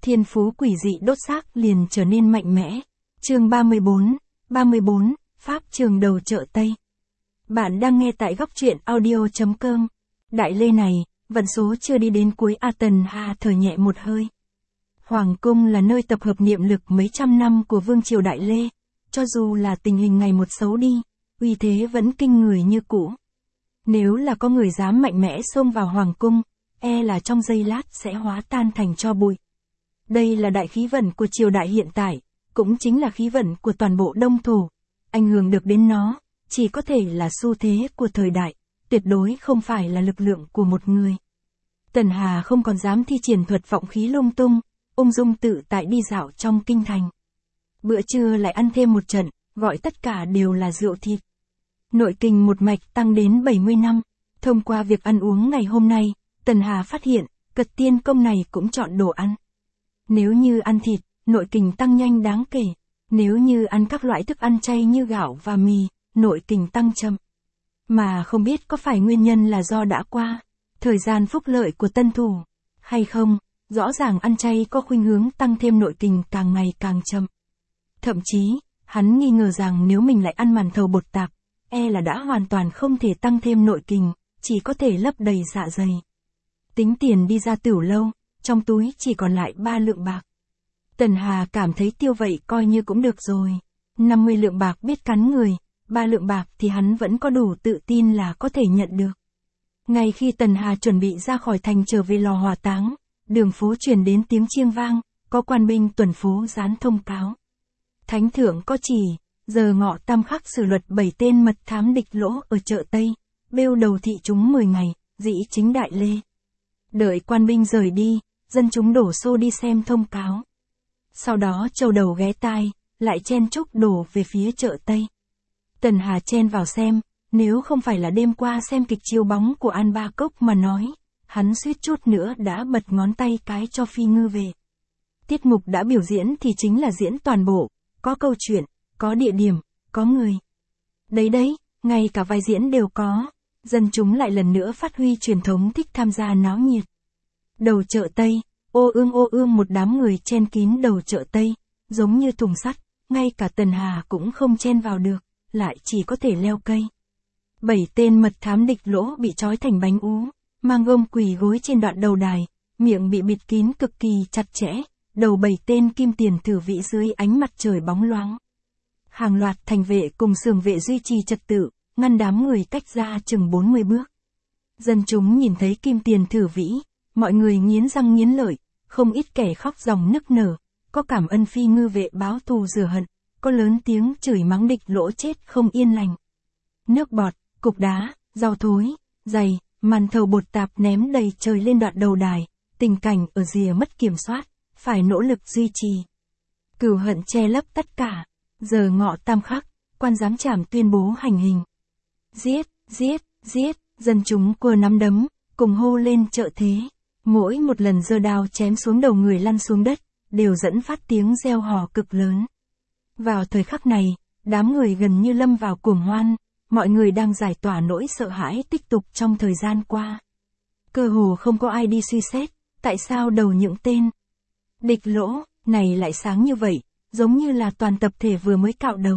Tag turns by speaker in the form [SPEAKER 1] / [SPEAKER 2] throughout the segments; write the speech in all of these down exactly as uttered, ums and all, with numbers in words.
[SPEAKER 1] thiên phú quỷ dị đốt xác liền trở nên mạnh mẽ. Chương ba mươi bốn, ba mươi bốn, Pháp trường đầu chợ Tây. Bạn đang nghe tại góc truyện audio chấm com. Đại Lê này, vận số chưa đi đến cuối a Tần Hà thở nhẹ một hơi. Hoàng cung là nơi tập hợp niệm lực mấy trăm năm của vương triều Đại Lê, cho dù là tình hình ngày một xấu đi, uy thế vẫn kinh người như cũ. Nếu là có người dám mạnh mẽ xông vào hoàng cung, e là trong giây lát sẽ hóa tan thành tro bụi. Đây là đại khí vận của triều đại hiện tại, cũng chính là khí vận của toàn bộ Đông Thổ. Ảnh hưởng được đến nó, chỉ có thể là xu thế của thời đại, tuyệt đối không phải là lực lượng của một người. Tần Hà không còn dám thi triển thuật vọng khí lung tung, ung dung tự tại đi dạo trong kinh thành. Bữa trưa lại ăn thêm một trận, gọi tất cả đều là rượu thịt. Nội kình một mạch tăng đến bảy mươi năm. Thông qua việc ăn uống ngày hôm nay, Tần Hà phát hiện, Cật Tiên Công này cũng chọn đồ ăn. Nếu như ăn thịt, nội kình tăng nhanh đáng kể. Nếu như ăn các loại thức ăn chay như gạo và mì, nội kình tăng chậm. Mà không biết có phải nguyên nhân là do đã qua thời gian phúc lợi của tân thủ, hay không, rõ ràng ăn chay có khuynh hướng tăng thêm nội kình càng ngày càng chậm. Thậm chí, hắn nghi ngờ rằng nếu mình lại ăn màn thầu bột tạp, e là đã hoàn toàn không thể tăng thêm nội kình, chỉ có thể lấp đầy dạ dày. Tính tiền đi ra tửu lâu, trong túi chỉ còn lại ba lượng bạc. Tần Hà cảm thấy tiêu vậy coi như cũng được rồi. năm mươi lượng bạc biết cắn người, ba lượng bạc thì hắn vẫn có đủ tự tin là có thể nhận được. Ngay khi Tần Hà chuẩn bị ra khỏi thành trở về lò hỏa táng, đường phố truyền đến tiếng chiêng vang, có quan binh tuần phố dán thông cáo. Thánh thượng có chỉ, giờ ngọ tam khắc xử luật bảy tên mật thám địch lỗ ở chợ Tây, bêu đầu thị chúng mười ngày, dĩ chính Đại Lê. Đợi quan binh rời đi, dân chúng đổ xô đi xem thông cáo. Sau đó châu đầu ghé tai, lại chen chúc đổ về phía chợ Tây. Tần Hà chen vào xem, nếu không phải là đêm qua xem kịch chiếu bóng của An Ba Cốc mà nói, hắn suýt chút nữa đã bật ngón tay cái cho Phi Ngư về. Tiết mục đã biểu diễn thì chính là diễn toàn bộ, có câu chuyện, có địa điểm, có người. Đấy đấy, ngay cả vai diễn đều có, dân chúng lại lần nữa phát huy truyền thống thích tham gia náo nhiệt. Đầu chợ Tây, ô ương ô ương một đám người chen kín đầu chợ Tây, giống như thùng sắt, ngay cả Tần Hà cũng không chen vào được, lại chỉ có thể leo cây. Bảy tên mật thám địch lỗ bị trói thành bánh ú, mang gông quỳ gối trên đoạn đầu đài, miệng bị bịt kín cực kỳ chặt chẽ, đầu bảy tên kim tiền thử vị dưới ánh mặt trời bóng loáng. Hàng loạt thành vệ cùng xưởng vệ duy trì trật tự, ngăn đám người cách ra chừng bốn mươi bước. Dân chúng nhìn thấy kim tiền thử vĩ, mọi người nghiến răng nghiến lợi, không ít kẻ khóc ròng nức nở, có cảm ơn Phi Ngư vệ báo thù rửa hận, có lớn tiếng chửi mắng địch lỗ chết không yên lành. Nước bọt, cục đá, rau thối, giày, màn thầu bột tạp ném đầy trời lên đoạn đầu đài, tình cảnh ở rìa mất kiểm soát, phải nỗ lực duy trì. Cừu hận che lấp tất cả, giờ ngọ tam khắc, quan giám trảm tuyên bố hành hình. Giết, giết, giết, dân chúng cua nắm đấm, cùng hô lên trợ thế. Mỗi một lần giơ đao chém xuống đầu người lăn xuống đất, đều dẫn phát tiếng reo hò cực lớn. Vào thời khắc này, đám người gần như lâm vào cuồng hoan, mọi người đang giải tỏa nỗi sợ hãi tích tụ trong thời gian qua. Cơ hồ không có ai đi suy xét, tại sao đầu những tên địch lỗ này lại sáng như vậy, giống như là toàn tập thể vừa mới cạo đầu.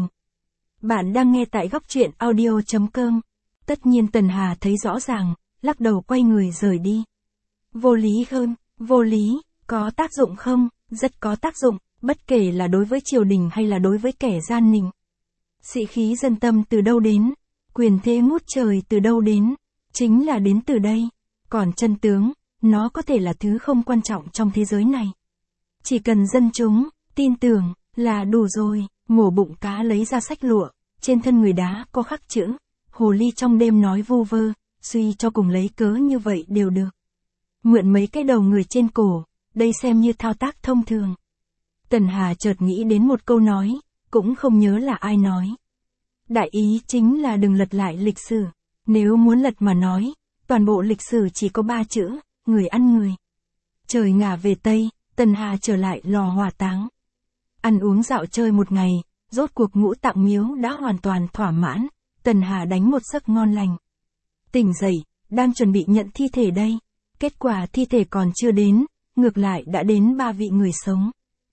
[SPEAKER 1] Bạn đang nghe tại góc truyện audio chấm com. Tất nhiên Tần Hà thấy rõ ràng, lắc đầu quay người rời đi. Vô lý hơn, vô lý, có tác dụng không? Rất có tác dụng, bất kể là đối với triều đình hay là đối với kẻ gian nịnh. Sĩ khí dân tâm từ đâu đến? Quyền thế ngút trời từ đâu đến? Chính là đến từ đây. Còn chân tướng, nó có thể là thứ không quan trọng trong thế giới này. Chỉ cần dân chúng tin tưởng là đủ rồi. Mổ bụng cá lấy ra sách lụa, trên thân người đá có khắc chữ, hồ ly trong đêm nói vu vơ, suy cho cùng lấy cớ như vậy đều được. Mượn mấy cái đầu người trên cổ, đây xem như thao tác thông thường. Tần Hà chợt nghĩ đến một câu nói, cũng không nhớ là ai nói. Đại ý chính là đừng lật lại lịch sử. Nếu muốn lật mà nói, toàn bộ lịch sử chỉ có ba chữ, người ăn người. Trời ngả về Tây, Tần Hà trở lại lò hỏa táng. Ăn uống dạo chơi một ngày, rốt cuộc ngũ tạng miếu đã hoàn toàn thỏa mãn, Tần Hà đánh một giấc ngon lành. Tỉnh dậy, đang chuẩn bị nhận thi thể đây. Kết quả thi thể còn chưa đến, ngược lại đã đến ba vị người sống.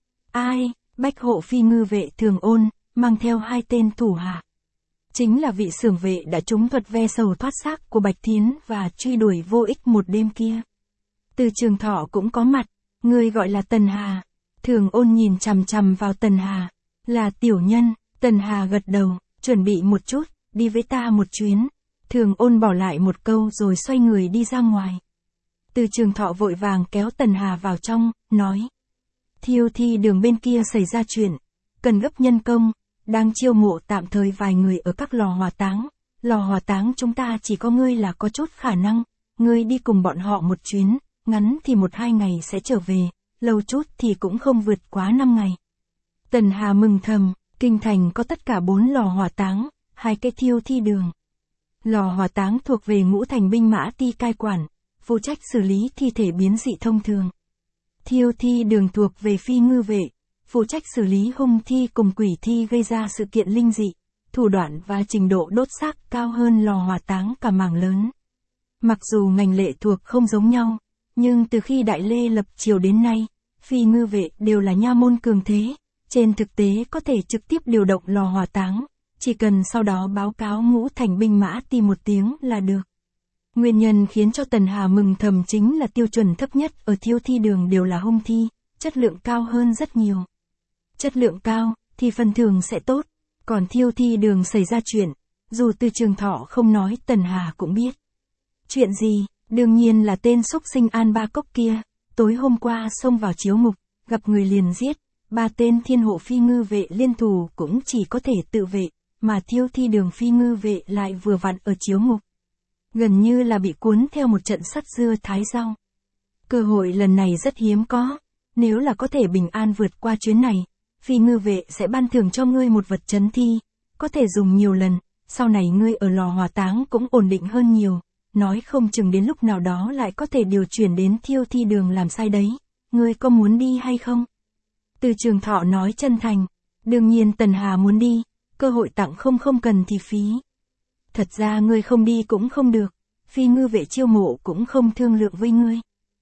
[SPEAKER 1] Ai? Bách hộ phi ngư vệ Thường Ôn, mang theo hai tên thủ hạ. Chính là vị xưởng vệ đã trúng thuật ve sầu thoát xác của Bạch Thiến và truy đuổi vô ích một đêm kia. Từ Trường Thọ cũng có mặt, người gọi là Tần Hà. Thường Ôn nhìn chằm chằm vào Tần Hà. Là tiểu nhân. Tần Hà gật đầu, chuẩn bị một chút, đi với ta một chuyến. Thường Ôn bỏ lại một câu rồi xoay người đi ra ngoài. Từ Trường Thọ vội vàng kéo Tần Hà vào trong, nói. Thiêu thi đường bên kia xảy ra chuyện, cần gấp nhân công, đang chiêu mộ tạm thời vài người ở các lò hỏa táng. Lò hỏa táng chúng ta chỉ có ngươi là có chút khả năng, ngươi đi cùng bọn họ một chuyến, ngắn thì một hai ngày sẽ trở về, lâu chút thì cũng không vượt quá năm ngày. Tần Hà mừng thầm, kinh thành có tất cả bốn lò hỏa táng, hai cái thiêu thi đường. Lò hỏa táng thuộc về Ngũ Thành binh mã ti cai quản, phụ trách xử lý thi thể biến dị thông thường. Thiêu thi đường thuộc về phi ngư vệ, phụ trách xử lý hung thi cùng quỷ thi gây ra sự kiện linh dị, thủ đoạn và trình độ đốt xác cao hơn lò hỏa táng cả mảng lớn. Mặc dù ngành lệ thuộc không giống nhau, nhưng từ khi Đại Lê lập triều đến nay, phi ngư vệ đều là nha môn cường thế, trên thực tế có thể trực tiếp điều động lò hỏa táng, chỉ cần sau đó báo cáo Ngũ Thành binh mã ti một tiếng là được. Nguyên nhân khiến cho Tần Hà mừng thầm chính là tiêu chuẩn thấp nhất ở thiêu thi đường đều là hung thi, chất lượng cao hơn rất nhiều. Chất lượng cao, thì phần thưởng sẽ tốt, còn thiêu thi đường xảy ra chuyện, dù Từ Trường Thọ không nói Tần Hà cũng biết. Chuyện gì? Đương nhiên là tên xúc sinh An Ba Cốc kia, tối hôm qua xông vào chiếu ngục, gặp người liền giết, ba tên thiên hộ phi ngư vệ liên thủ cũng chỉ có thể tự vệ, mà thiêu thi đường phi ngư vệ lại vừa vặn ở chiếu ngục. Gần như là bị cuốn theo một trận sắt dưa thái rau. Cơ hội lần này rất hiếm có, nếu là có thể bình an vượt qua chuyến này, phi ngư vệ sẽ ban thưởng cho ngươi một vật trấn thi, có thể dùng nhiều lần, sau này ngươi ở lò hỏa táng cũng ổn định hơn nhiều, nói không chừng đến lúc nào đó lại có thể điều chuyển đến thiêu thi đường làm sai đấy, ngươi có muốn đi hay không? Từ Trường Thọ nói chân thành, đương nhiên Tần Hà muốn đi, cơ hội tặng không không cần thì phí. Thật ra ngươi không đi cũng không được, phi ngư vệ chiêu mộ cũng không thương lượng với ngươi.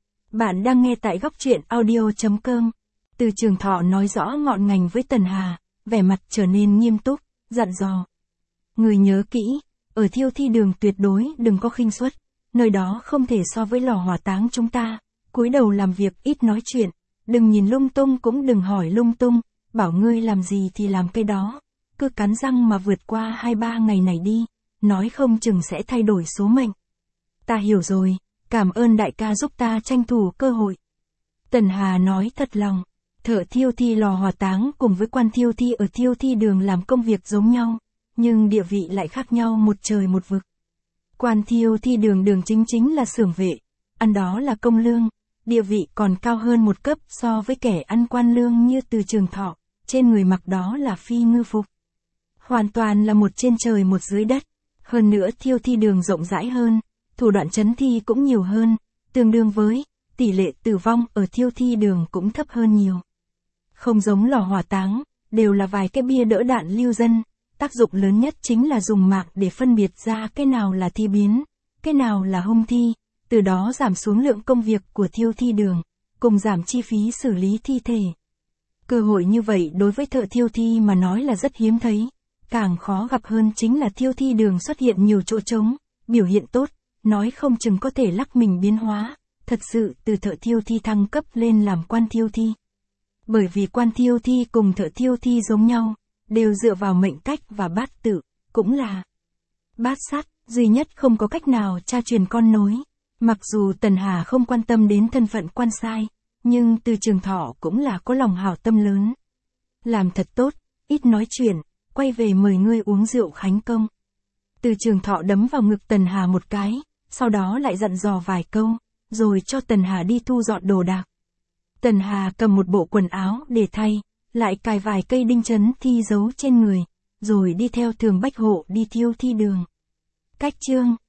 [SPEAKER 1] Bạn đang nghe tại góc truyện audio chấm com. Từ Trường Thọ nói rõ ngọn ngành với Tần Hà, vẻ mặt trở nên nghiêm túc, dặn dò. Người nhớ kỹ, ở thiêu thi đường tuyệt đối đừng có khinh suất, nơi đó không thể so với lò hỏa táng chúng ta, cúi đầu làm việc ít nói chuyện, đừng nhìn lung tung cũng đừng hỏi lung tung, bảo ngươi làm gì thì làm cái đó, cứ cắn răng mà vượt qua hai ba ngày này đi, nói không chừng sẽ thay đổi số mệnh. Ta hiểu rồi, cảm ơn đại ca giúp ta tranh thủ cơ hội. Tần Hà nói thật lòng, thợ thiêu thi lò hỏa táng cùng với quan thiêu thi ở thiêu thi đường làm công việc giống nhau, nhưng địa vị lại khác nhau một trời một vực. Quan thiêu thi đường đường chính chính là xưởng vệ, ăn đó là công lương, địa vị còn cao hơn một cấp so với kẻ ăn quan lương như Từ Trường Thọ, trên người mặc đó là phi ngư phục. Hoàn toàn là một trên trời một dưới đất, hơn nữa thiêu thi đường rộng rãi hơn, thủ đoạn trấn thi cũng nhiều hơn, tương đương với tỷ lệ tử vong ở thiêu thi đường cũng thấp hơn nhiều. Không giống lò hỏa táng, đều là vài cái bia đỡ đạn lưu dân, tác dụng lớn nhất chính là dùng mạc để phân biệt ra cái nào là thi biến, cái nào là hung thi, từ đó giảm xuống lượng công việc của thiêu thi đường, cùng giảm chi phí xử lý thi thể. Cơ hội như vậy đối với thợ thiêu thi mà nói là rất hiếm thấy, càng khó gặp hơn chính là thiêu thi đường xuất hiện nhiều chỗ trống, biểu hiện tốt, nói không chừng có thể lắc mình biến hóa, thật sự từ thợ thiêu thi thăng cấp lên làm quan thiêu thi. Bởi vì quan thiêu thi cùng thợ thiêu thi giống nhau, đều dựa vào mệnh cách và bát tự, cũng là bát sát, duy nhất không có cách nào cha truyền con nối. Mặc dù Tần Hà không quan tâm đến thân phận quan sai, nhưng Từ Trường Thọ cũng là có lòng hảo tâm lớn. Làm thật tốt, ít nói chuyện, quay về mời ngươi uống rượu khánh công. Từ Trường Thọ đấm vào ngực Tần Hà một cái, sau đó lại dặn dò vài câu, rồi cho Tần Hà đi thu dọn đồ đạc. Tần Hà cầm một bộ quần áo để thay, lại cài vài cây đinh chấn thi giấu trên người, rồi đi theo Thường Bách Hộ đi thiêu thi đường. Cách chương